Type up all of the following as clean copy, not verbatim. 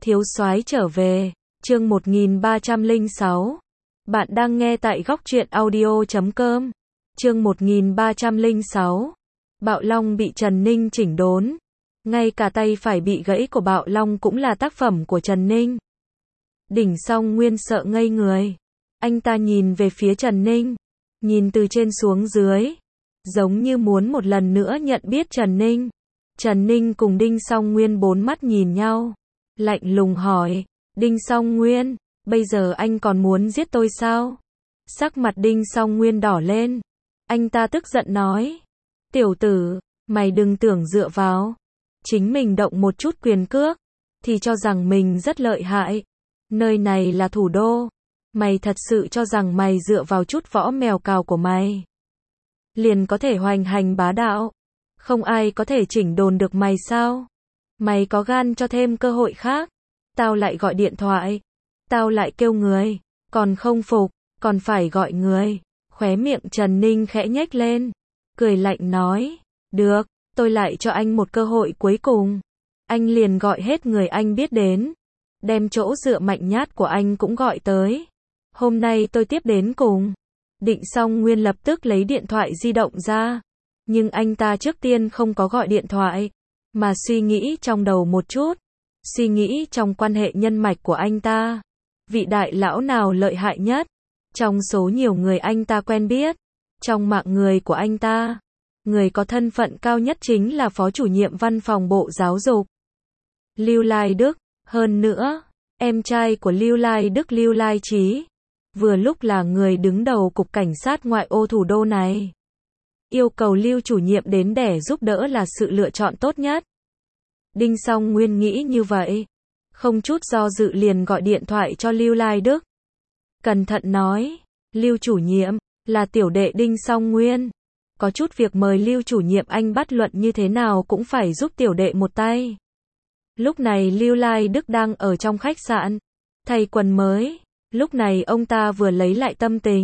Thiếu soái trở về, chương 1306. Bạn đang nghe tại góc truyện audio.com. Chương 1306. Bạo Long bị Trần Ninh chỉnh đốn. Ngay cả tay phải bị gãy của Bạo Long cũng là tác phẩm của Trần Ninh. Đỉnh Song Nguyên sợ ngây người. Anh ta nhìn về phía Trần Ninh, nhìn từ trên xuống dưới, giống như muốn một lần nữa nhận biết Trần Ninh. Trần Ninh cùng Đinh Song Nguyên bốn mắt nhìn nhau, lạnh lùng hỏi, Đinh Song Nguyên, bây giờ anh còn muốn giết tôi sao? Sắc mặt Đinh Song Nguyên đỏ lên, anh ta tức giận nói, tiểu tử, mày đừng tưởng dựa vào chính mình động một chút quyền cước thì cho rằng mình rất lợi hại. Nơi này là thủ đô, mày thật sự cho rằng mày dựa vào chút võ mèo cào của mày liền có thể hoành hành bá đạo, không ai có thể chỉnh đốn được mày sao? Mày có gan cho thêm cơ hội khác, tao lại gọi điện thoại, tao lại kêu người, còn không phục, còn phải gọi người. Khóe miệng Trần Ninh khẽ nhếch lên, cười lạnh nói, được, tôi lại cho anh một cơ hội cuối cùng. Anh liền gọi hết người anh biết đến, đem chỗ dựa mạnh nhát của anh cũng gọi tới. Hôm nay tôi tiếp đến cùng. Đinh Song Nguyên lập tức lấy điện thoại di động ra, nhưng anh ta trước tiên không có gọi điện thoại, mà suy nghĩ trong đầu một chút, suy nghĩ trong quan hệ nhân mạch của anh ta, vị đại lão nào lợi hại nhất, trong số nhiều người anh ta quen biết, trong mạng người của anh ta, người có thân phận cao nhất chính là phó chủ nhiệm văn phòng Bộ Giáo dục, Lưu Lai Đức, hơn nữa, em trai của Lưu Lai Đức Lưu Lai Trí, vừa lúc là người đứng đầu cục cảnh sát ngoại ô thủ đô này. Yêu cầu Lưu chủ nhiệm đến để giúp đỡ là sự lựa chọn tốt nhất. Đinh Song Nguyên nghĩ như vậy, không chút do dự liền gọi điện thoại cho Lưu Lai Đức. Cẩn thận nói, Lưu chủ nhiệm, là tiểu đệ Đinh Song Nguyên. Có chút việc mời Lưu chủ nhiệm anh bắt luận như thế nào cũng phải giúp tiểu đệ một tay. Lúc này Lưu Lai Đức đang ở trong khách sạn, thay quần mới. Lúc này ông ta vừa lấy lại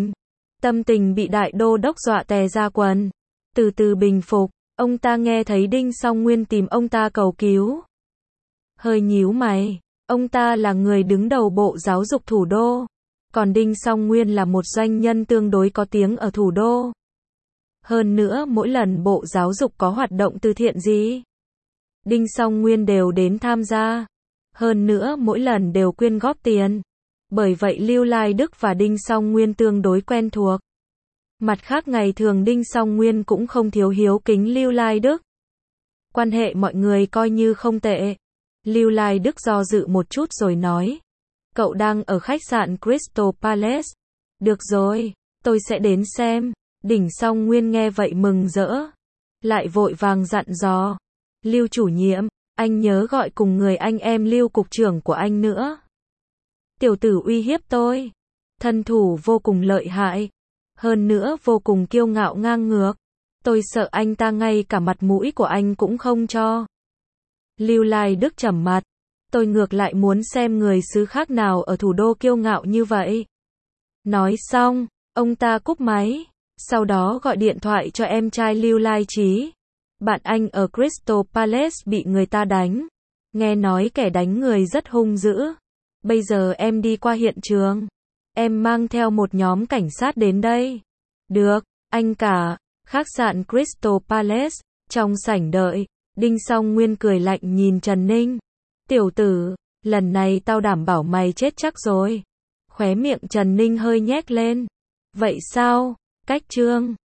tâm tình bị đại đô đốc dọa tè ra quần, từ từ bình phục. Ông ta nghe thấy Đinh Song Nguyên tìm ông ta cầu cứu, hơi nhíu mày. Ông ta là người đứng đầu Bộ Giáo dục thủ đô, còn Đinh Song Nguyên là một doanh nhân tương đối có tiếng ở thủ đô. Hơn nữa mỗi lần Bộ Giáo dục có hoạt động từ thiện gì, Đinh Song Nguyên đều đến tham gia. Hơn nữa mỗi lần đều quyên góp tiền. Bởi vậy Lưu Lai Đức và Đinh Song Nguyên tương đối quen thuộc. Mặt khác ngày thường Đinh Song Nguyên cũng không thiếu hiếu kính Lưu Lai Đức. Quan hệ mọi người coi như không tệ. Lưu Lai Đức do dự một chút rồi nói, cậu đang ở khách sạn Crystal Palace. Được rồi, tôi sẽ đến xem. Đinh Song Nguyên nghe vậy mừng rỡ, lại vội vàng dặn dò, Lưu chủ nhiệm, anh nhớ gọi cùng người anh em Lưu cục trưởng của anh nữa. Tiểu tử uy hiếp tôi, thân thủ vô cùng lợi hại, hơn nữa vô cùng kiêu ngạo ngang ngược, tôi sợ anh ta ngay cả mặt mũi của anh cũng không cho. Lưu Lai Đức trầm mặt, tôi ngược lại muốn xem người xứ khác nào ở thủ đô kiêu ngạo như vậy. Nói xong, ông ta cúp máy, sau đó gọi điện thoại cho em trai Lưu Lai Trí. Bạn anh ở Crystal Palace bị người ta đánh, nghe nói kẻ đánh người rất hung dữ. Bây giờ em đi qua hiện trường, em mang theo một nhóm cảnh sát đến đây. Được, anh cả. Khách sạn Crystal Palace, trong sảnh đợi, Đinh Song Nguyên cười lạnh nhìn Trần Ninh. Tiểu tử, lần này tao đảm bảo mày chết chắc rồi. Khóe miệng Trần Ninh hơi nhếch lên. Vậy sao? Cách chương